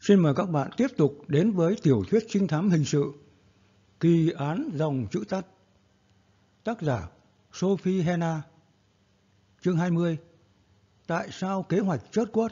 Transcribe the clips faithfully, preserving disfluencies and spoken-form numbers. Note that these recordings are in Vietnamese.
Xin mời các bạn tiếp tục đến với tiểu thuyết trinh thám hình sự Kỳ án dòng chữ tắt. Tác giả Sophie Hannah. Chương hai mươi. Tại sao kế hoạch chớt quất?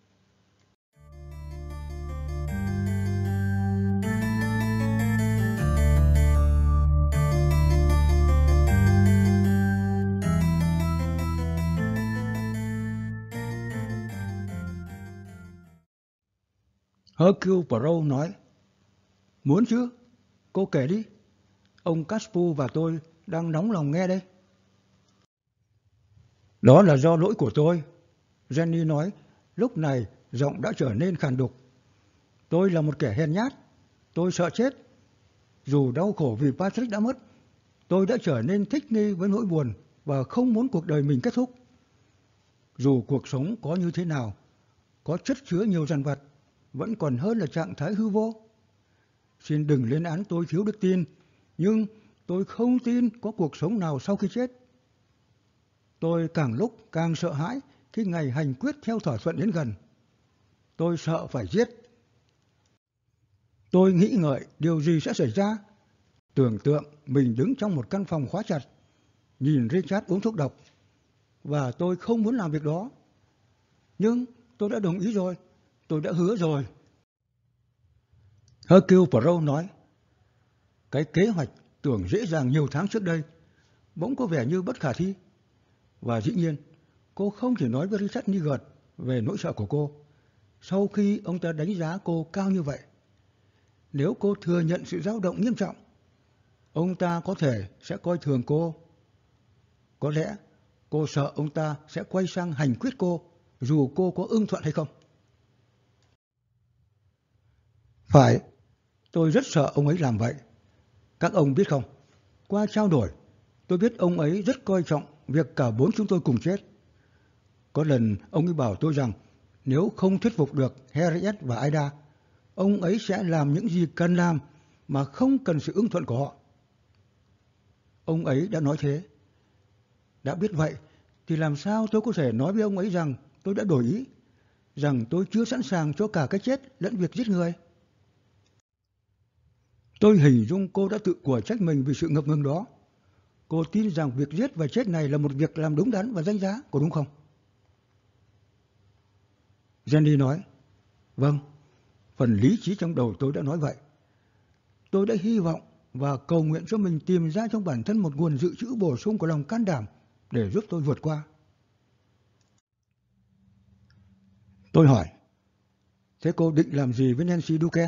Hercule Poirot nói: Muốn chứ, cô kể đi. Ông Caspu và tôi đang nóng lòng nghe đây. Đó là do lỗi của tôi, Jenny nói, lúc này giọng đã trở nên khàn đục. Tôi là một kẻ hèn nhát, tôi sợ chết. Dù đau khổ vì Patrick đã mất, tôi đã trở nên thích nghi với nỗi buồn và không muốn cuộc đời mình kết thúc. Dù cuộc sống có như thế nào, có chất chứa nhiều dằn vặt, vẫn còn hơn là trạng thái hư vô. Xin đừng lên án tôi thiếu đức tin, nhưng tôi không tin có cuộc sống nào sau khi chết. Tôi càng lúc càng sợ hãi khi ngày hành quyết theo thỏa thuận đến gần. Tôi sợ phải giết. Tôi nghĩ ngợi điều gì sẽ xảy ra. Tưởng tượng mình đứng trong một căn phòng khóa chặt, nhìn Richard uống thuốc độc. Và tôi không muốn làm việc đó. Nhưng tôi đã đồng ý rồi. Tôi đã hứa rồi. Hercule Poirot nói: Cái kế hoạch tưởng dễ dàng nhiều tháng trước đây bỗng có vẻ như bất khả thi. Và dĩ nhiên, cô không thể nói với Richard Niggard về nỗi sợ của cô sau khi ông ta đánh giá cô cao như vậy. Nếu cô thừa nhận sự dao động nghiêm trọng, ông ta có thể sẽ coi thường cô. Có lẽ cô sợ ông ta sẽ quay sang hành quyết cô dù cô có ưng thuận hay không. Phải, tôi rất sợ ông ấy làm vậy. Các ông biết không, qua trao đổi, tôi biết ông ấy rất coi trọng việc cả bốn chúng tôi cùng chết. Có lần ông ấy bảo tôi rằng nếu không thuyết phục được Harriet và Ida, ông ấy sẽ làm những gì cần làm mà không cần sự ưng thuận của họ. Ông ấy đã nói thế. Đã biết vậy thì làm sao tôi có thể nói với ông ấy rằng tôi đã đổi ý, rằng tôi chưa sẵn sàng cho cả cái chết lẫn việc giết người. Tôi hình dung cô đã tự của trách mình vì sự ngập ngừng đó. Cô tin rằng việc giết và chết này là một việc làm đúng đắn và danh giá, có đúng không? Jenny nói: Vâng, phần lý trí trong đầu tôi đã nói vậy. Tôi đã hy vọng và cầu nguyện cho mình tìm ra trong bản thân một nguồn dự trữ bổ sung của lòng can đảm để giúp tôi vượt qua. Tôi hỏi: Thế cô định làm gì với Nancy Duquesne?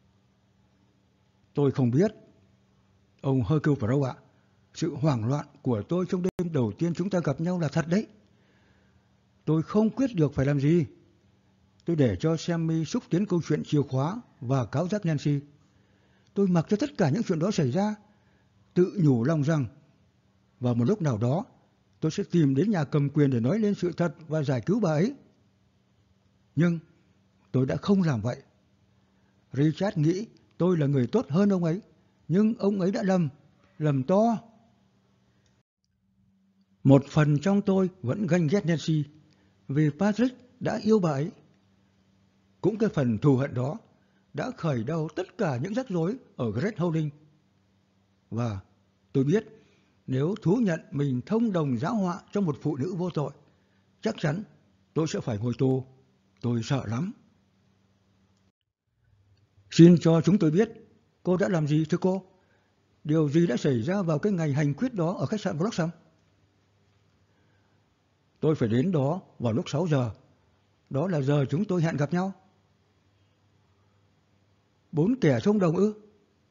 Tôi không biết. Ông Hercule Poirot ạ, sự hoảng loạn của tôi trong đêm đầu tiên chúng ta gặp nhau là thật đấy. Tôi không quyết được phải làm gì. Tôi để cho Sammy xúc tiến câu chuyện chìa khóa và cáo giác Nancy. Tôi mặc cho tất cả những chuyện đó xảy ra, tự nhủ lòng rằng vào một lúc nào đó tôi sẽ tìm đến nhà cầm quyền để nói lên sự thật và giải cứu bà ấy. Nhưng tôi đã không làm vậy. Richard nghĩ tôi là người tốt hơn ông ấy, nhưng ông ấy đã lầm, lầm to. Một phần trong tôi vẫn ganh ghét Nancy vì Patrick đã yêu bà ấy. Cũng cái phần thù hận đó đã khởi đầu tất cả những rắc rối ở Great Holding. Và tôi biết nếu thú nhận mình thông đồng giã họa cho một phụ nữ vô tội, chắc chắn tôi sẽ phải ngồi tù. Tôi sợ lắm. Xin cho chúng tôi biết cô đã làm gì thưa cô? Điều gì đã xảy ra vào cái ngày hành quyết đó ở khách sạn Blossom? Tôi phải đến đó vào lúc sáu giờ. Đó là giờ chúng tôi hẹn gặp nhau. Bốn kẻ thông đồng ư?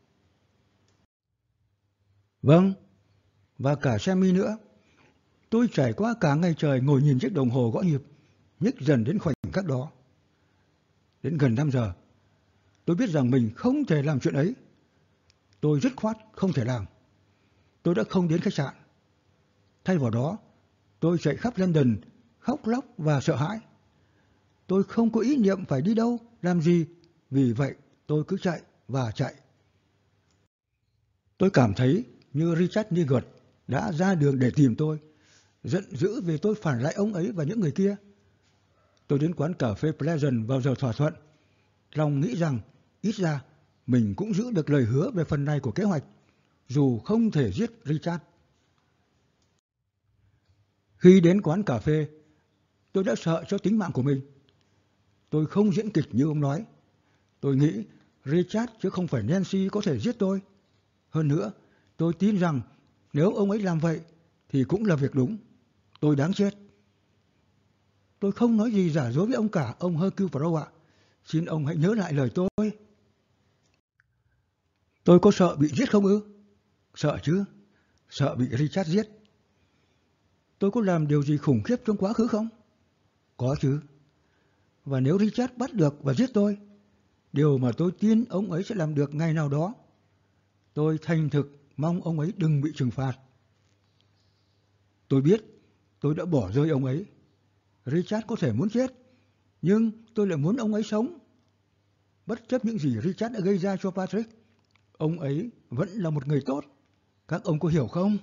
Vâng, và cả Sammy nữa. Tôi trải qua cả ngày trời ngồi nhìn chiếc đồng hồ gõ nhịp, nhích dần đến khoảnh khắc đó. Đến gần năm giờ, tôi biết rằng mình không thể làm chuyện ấy. Tôi dứt khoát không thể làm. Tôi đã không đến khách sạn. Thay vào đó, tôi chạy khắp London, khóc lóc và sợ hãi. Tôi không có ý niệm phải đi đâu, làm gì, vì vậy tôi cứ chạy và chạy. Tôi cảm thấy như Richard Niggard đã ra đường để tìm tôi, giận dữ vì tôi phản lại ông ấy và những người kia. Tôi đến quán cà phê Pleasant vào giờ thỏa thuận, lòng nghĩ rằng ít ra mình cũng giữ được lời hứa về phần này của kế hoạch, dù không thể giết Richard. Khi đến quán cà phê, tôi đã sợ cho tính mạng của mình. Tôi không diễn kịch như ông nói. Tôi nghĩ Richard chứ không phải Nancy có thể giết tôi. Hơn nữa, tôi tin rằng nếu ông ấy làm vậy thì cũng là việc đúng. Tôi đáng chết. Tôi không nói gì giả dối với ông cả, ông Hercule Poirot ạ. Xin ông hãy nhớ lại lời tôi. Tôi có sợ bị giết không ư? Sợ chứ. Sợ bị Richard giết. Tôi có làm điều gì khủng khiếp trong quá khứ không? Có chứ. Và nếu Richard bắt được và giết tôi, điều mà tôi tin ông ấy sẽ làm được ngày nào đó, tôi thành thực mong ông ấy đừng bị trừng phạt. Tôi biết tôi đã bỏ rơi ông ấy. Richard có thể muốn chết, nhưng tôi lại muốn ông ấy sống. Bất chấp những gì Richard đã gây ra cho Patrick, ông ấy vẫn là một người tốt. Các ông có hiểu không?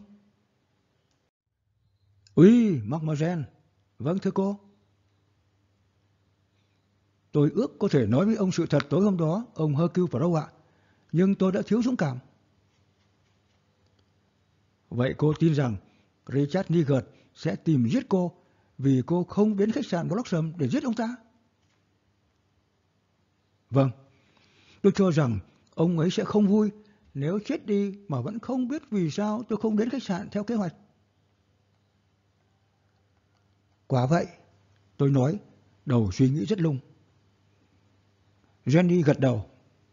Ui, Mademoiselle. Vâng thưa cô. Tôi ước có thể nói với ông sự thật tối hôm đó, ông Hercule Poirot ạ, nhưng tôi đã thiếu dũng cảm. Vậy cô tin rằng Richard Niggard sẽ tìm giết cô vì cô không đến khách sạn Blossom để giết ông ta? Vâng, tôi cho rằng ông ấy sẽ không vui nếu chết đi mà vẫn không biết vì sao tôi không đến khách sạn theo kế hoạch. Quả vậy, tôi nói, đầu suy nghĩ rất lung. Jenny gật đầu.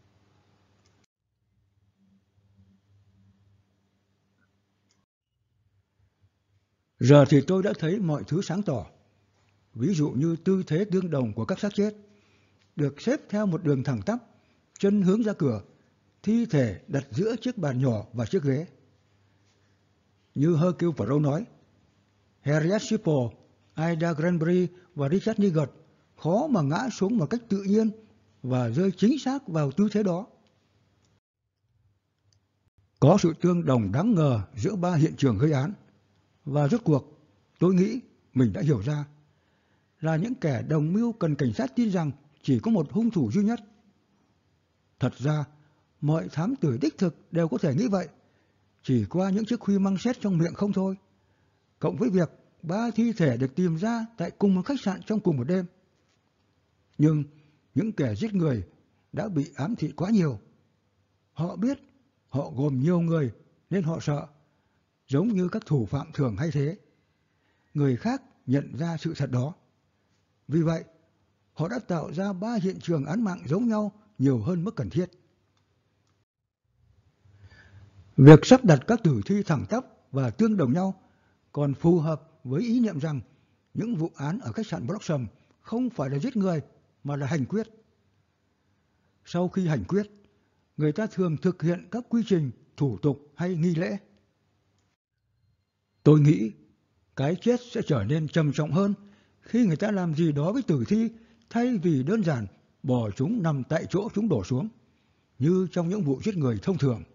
Giờ thì tôi đã thấy mọi thứ sáng tỏ. Ví dụ như tư thế tương đồng của các xác chết, được xếp theo một đường thẳng tắp, chân hướng ra cửa, thi thể đặt giữa chiếc bàn nhỏ và chiếc ghế. Như Hercule Poirot nói, Harriet Shipple, Ida Granbury và Richard Niggard khó mà ngã xuống một cách tự nhiên và rơi chính xác vào tư thế đó. Có sự tương đồng đáng ngờ giữa ba hiện trường gây án, và rốt cuộc tôi nghĩ mình đã hiểu ra là những kẻ đồng mưu cần cảnh sát tin rằng chỉ có một hung thủ duy nhất. Thật ra, mọi thám tử đích thực đều có thể nghĩ vậy, chỉ qua những chiếc khuy măng sét trong miệng không thôi, cộng với việc ba thi thể được tìm ra tại cùng một khách sạn trong cùng một đêm. Nhưng những kẻ giết người đã bị ám thị quá nhiều. Họ biết họ gồm nhiều người nên họ sợ, giống như các thủ phạm thường hay thế. Người khác nhận ra sự thật đó. Vì vậy, họ đã tạo ra ba hiện trường án mạng giống nhau nhiều hơn mức cần thiết. Việc sắp đặt các tử thi thẳng tắp và tương đồng nhau còn phù hợp với ý niệm rằng những vụ án ở khách sạn Blossom không phải là giết người mà là hành quyết. Sau khi hành quyết, người ta thường thực hiện các quy trình, thủ tục hay nghi lễ. Tôi nghĩ cái chết sẽ trở nên trầm trọng hơn khi người ta làm gì đó với tử thi thay vì đơn giản bỏ chúng nằm tại chỗ chúng đổ xuống, như trong những vụ giết người thông thường.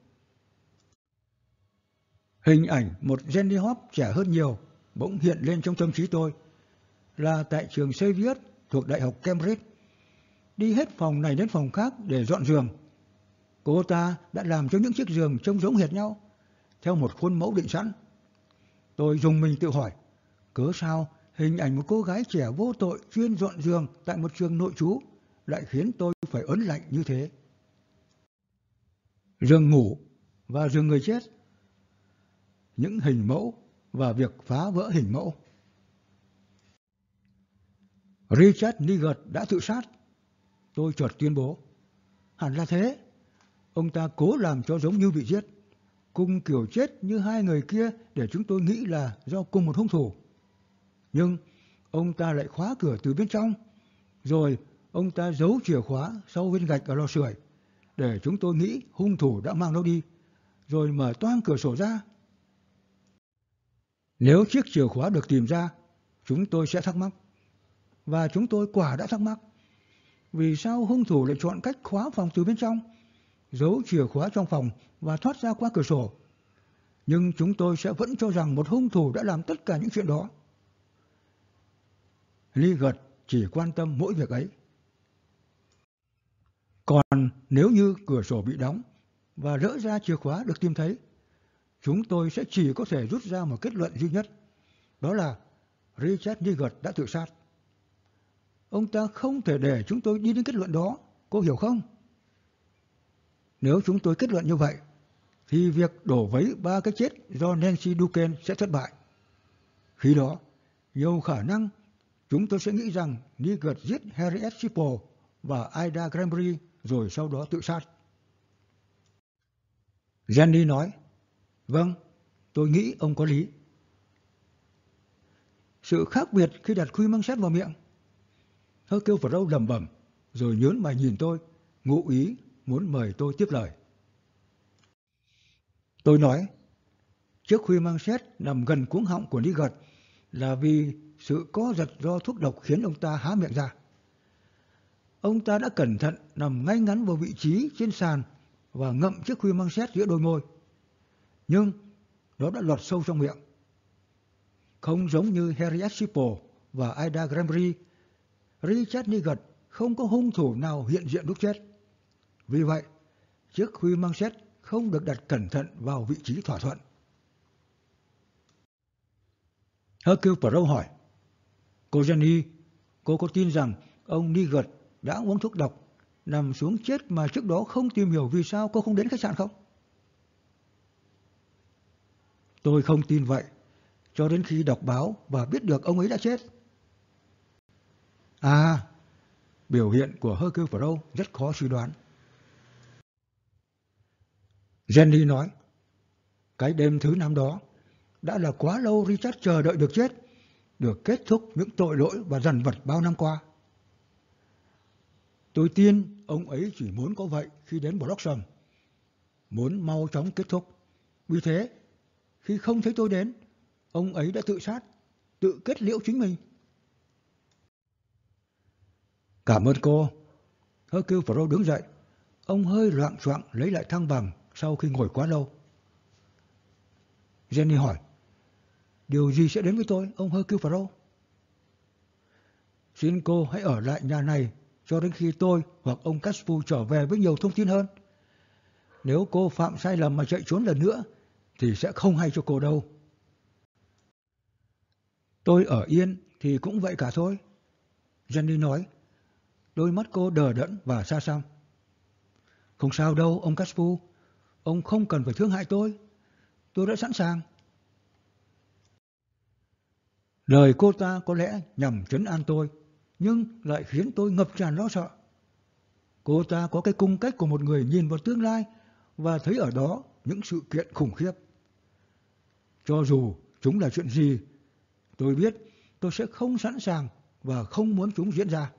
Hình ảnh một Jenny Hop trẻ hơn nhiều bỗng hiện lên trong tâm trí tôi, là tại trường Xavier thuộc Đại học Cambridge. Đi hết phòng này đến phòng khác để dọn giường. Cô ta đã làm cho những chiếc giường trông giống hệt nhau, theo một khuôn mẫu định sẵn. Tôi rùng mình tự hỏi, cớ sao hình ảnh một cô gái trẻ vô tội chuyên dọn giường tại một trường nội trú lại khiến tôi phải ớn lạnh như thế? Giường ngủ và giường người chết, những hình mẫu và việc phá vỡ hình mẫu. Richard Niggard đã tự sát, tôi chợt tuyên bố. Hẳn là thế. Ông ta cố làm cho giống như bị giết, cùng kiểu chết như hai người kia để chúng tôi nghĩ là do cùng một hung thủ. Nhưng ông ta lại khóa cửa từ bên trong, rồi ông ta giấu chìa khóa sau viên gạch ở lò sưởi để chúng tôi nghĩ hung thủ đã mang nó đi, rồi mở toang cửa sổ ra. Nếu chiếc chìa khóa được tìm ra, chúng tôi sẽ thắc mắc. Và chúng tôi quả đã thắc mắc. Vì sao hung thủ lại chọn cách khóa phòng từ bên trong, giấu chìa khóa trong phòng và thoát ra qua cửa sổ? Nhưng chúng tôi sẽ vẫn cho rằng một hung thủ đã làm tất cả những chuyện đó. Niggard chỉ quan tâm mỗi việc ấy. Còn nếu như cửa sổ bị đóng và rỡ ra chìa khóa được tìm thấy, chúng tôi sẽ chỉ có thể rút ra một kết luận duy nhất, đó là Richard Nigert đã tự sát. Ông ta không thể để chúng tôi đi đến kết luận đó, cô hiểu không? Nếu chúng tôi kết luận như vậy, thì việc đổ vấy ba cái chết do Nancy Duquesne sẽ thất bại. Khi đó, nhiều khả năng chúng tôi sẽ nghĩ rằng Nigert giết Harriet Sipple và Ida Granbury rồi sau đó tự sát. Jenny nói, vâng, tôi nghĩ ông có lý. Sự khác biệt khi đặt khuy măng sét vào miệng. Hercule Poirot lẩm bẩm, rồi nhớn mày nhìn tôi, ngụ ý muốn mời tôi tiếp lời. Tôi nói, chiếc khuy măng sét nằm gần cuống họng của Nigert là vì sự co giật do thuốc độc khiến ông ta há miệng ra. Ông ta đã cẩn thận nằm ngay ngắn vào vị trí trên sàn và ngậm chiếc khuy măng sét giữa đôi môi. Nhưng nó đã lọt sâu trong miệng. Không giống như Harriet Sipple và Ida Granbury, Richard Nigert không có hung thủ nào hiện diện lúc chết. Vì vậy, chiếc khuy măng sét không được đặt cẩn thận vào vị trí thỏa thuận. Hercule Poirot hỏi, cô Jenny, cô có tin rằng ông Nigert đã uống thuốc độc, nằm xuống chết mà trước đó không tìm hiểu vì sao cô không đến khách sạn không? Tôi không tin vậy, cho đến khi đọc báo và biết được ông ấy đã chết. À, biểu hiện của Hercule Poirot rất khó suy đoán. Jenny nói, cái đêm thứ năm đó đã là quá lâu Richard chờ đợi được chết, được kết thúc những tội lỗi và dằn vặt bao năm qua. Tôi tin ông ấy chỉ muốn có vậy khi đến Bloxham, muốn mau chóng kết thúc. Vì thế, khi không thấy tôi đến, ông ấy đã tự sát, tự kết liễu chính mình. Cảm ơn cô. Hercule Poirot đứng dậy. Ông hơi loạng choạng lấy lại thăng bằng sau khi ngồi quá lâu. Jenny hỏi, điều gì sẽ đến với tôi, ông Hercule Poirot? Xin cô hãy ở lại nhà này cho đến khi tôi hoặc ông Caspu trở về với nhiều thông tin hơn. Nếu cô phạm sai lầm mà chạy trốn lần nữa, thì sẽ không hay cho cô đâu. Tôi ở yên thì cũng vậy cả thôi, Jenny nói. Đôi mắt cô đờ đẫn và xa xăm. Không sao đâu, ông Caspu. Ông không cần phải thương hại tôi. Tôi đã sẵn sàng. Lời cô ta có lẽ nhằm trấn an tôi, nhưng lại khiến tôi ngập tràn lo sợ. Cô ta có cái cung cách của một người nhìn vào tương lai và thấy ở đó những sự kiện khủng khiếp. Cho dù chúng là chuyện gì, tôi biết tôi sẽ không sẵn sàng và không muốn chúng diễn ra.